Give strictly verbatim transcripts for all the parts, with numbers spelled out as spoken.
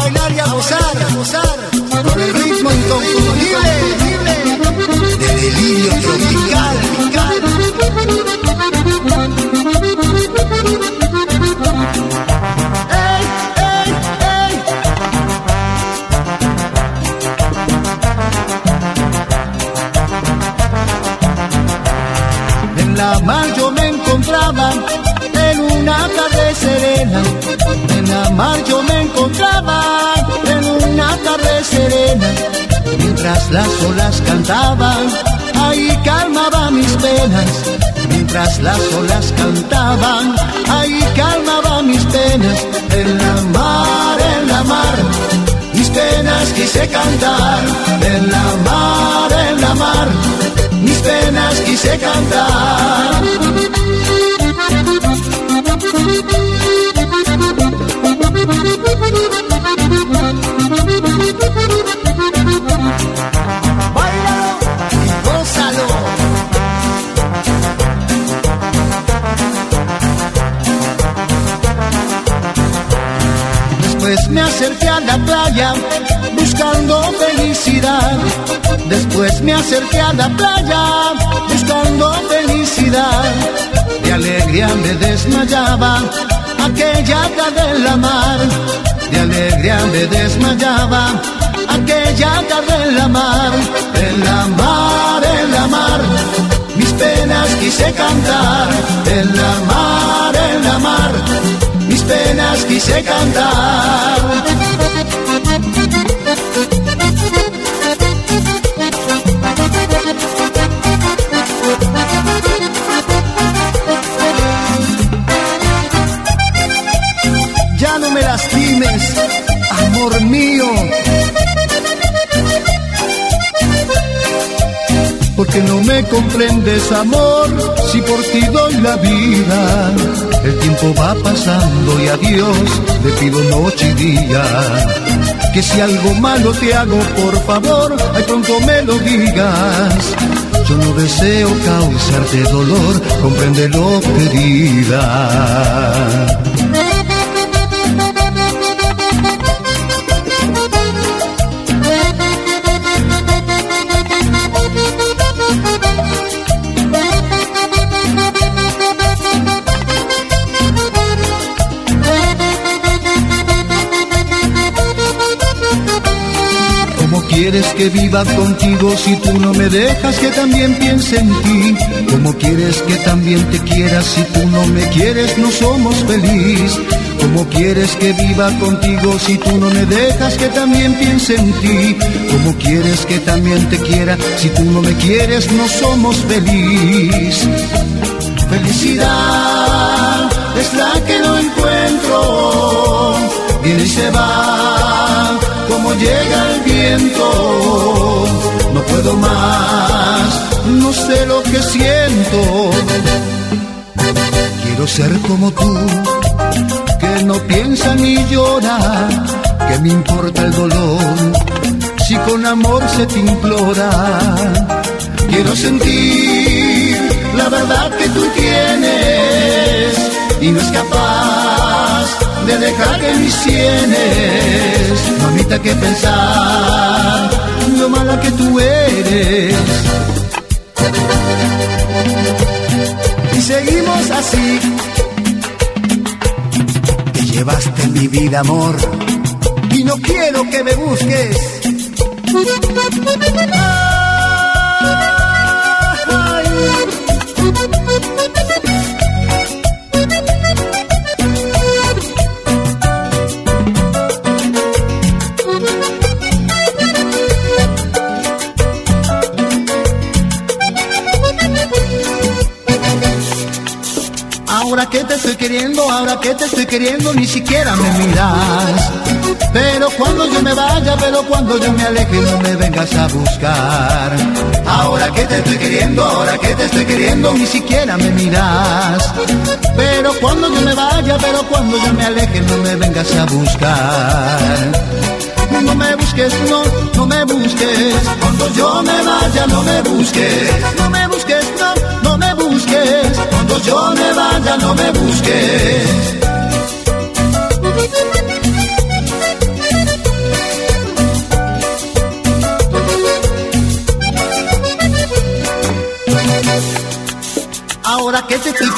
bailar y a gozar, a gozar con el ritmo inconfundible de delirio tropical. ¡Ey, ey, ey! En la mar yo me encontraba en una tarde serena. En la mar yo me encontraba en una tarde serena. Mientras las olas cantaban, ahí calmaba mis penas. Mientras las olas cantaban, ahí calmaba mis penas. En la mar, en la mar, mis penas quise cantar. En la mar, en la mar, mis penas quise cantar. Báilalo y gózalo. Después me acerqué a la playa buscando felicidad. Después me acerqué a la playa buscando felicidad. De alegría me desmayaba aquella tarde en la mar. De alegría me desmayaba aquella tarde en la mar. En la mar, en la mar, mis penas quise cantar. En la mar, en la mar, mis penas quise cantar. Ya no me lastimes, amor mío, porque no me comprendes, amor, si por ti doy la vida. El tiempo va pasando y a Dios le pido noche y día. Que si algo malo te hago, por favor, ay pronto me lo digas. Yo no deseo causarte dolor, compréndelo, querida. ¿Quieres que viva contigo si tú no me dejas que también piense en ti? ¿Cómo quieres que también te quiera si tú no me quieres? No somos felices. ¿Cómo quieres que viva contigo si tú no me dejas que también piense en ti? ¿Cómo quieres que también te quiera si tú no me quieres? No somos felices. Felicidad es la que no encuentro, viene y se va como llega el viento. No puedo más, no sé lo que siento. Quiero ser como tú, que no piensa ni llora. ¿Qué me importa el dolor si con amor se te implora? Quiero sentir la verdad que tú tienes y no es capaz de dejar en mis sienes, mamita, que pensar lo mala que tú eres. Y seguimos así. Te llevaste mi vida, amor, y no quiero que me busques. Ay. Ahora que te estoy queriendo, ahora que te estoy queriendo, ni siquiera me miras. Pero cuando yo me vaya, pero cuando yo me aleje, no me vengas a buscar. Ahora que te estoy queriendo, ahora que te estoy queriendo, ni siquiera me miras. Pero cuando yo me vaya, pero cuando yo me aleje, no me vengas a buscar. No me busques, no, no me busques. Cuando yo me vaya, no me busques. No me busques, no, no me busques. Cuando yo me vaya, no me busques.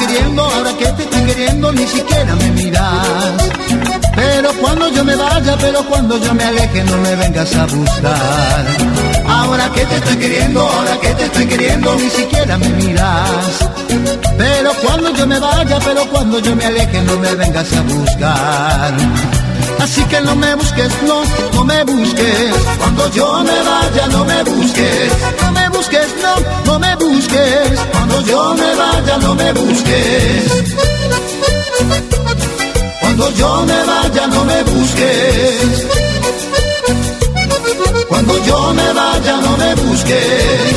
queriendo, ahora que te estoy queriendo, ni siquiera me miras. Pero cuando yo me vaya, pero cuando yo me aleje, no me vengas a buscar. Ahora que te estoy queriendo, ahora que te estoy queriendo, ni siquiera me miras. Pero cuando yo me vaya, pero cuando yo me aleje, no me vengas a buscar. Así que no me busques, no, no me busques. Cuando yo me vaya, no me busques. No me busques, no, no me busques. Cuando yo me vaya, no me busques. Cuando yo me vaya, no me busques. Cuando yo me vaya, no me busques.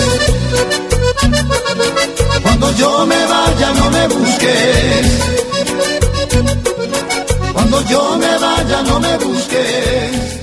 Cuando yo me vaya, no me busques. Cuando yo me vaya, no me busques.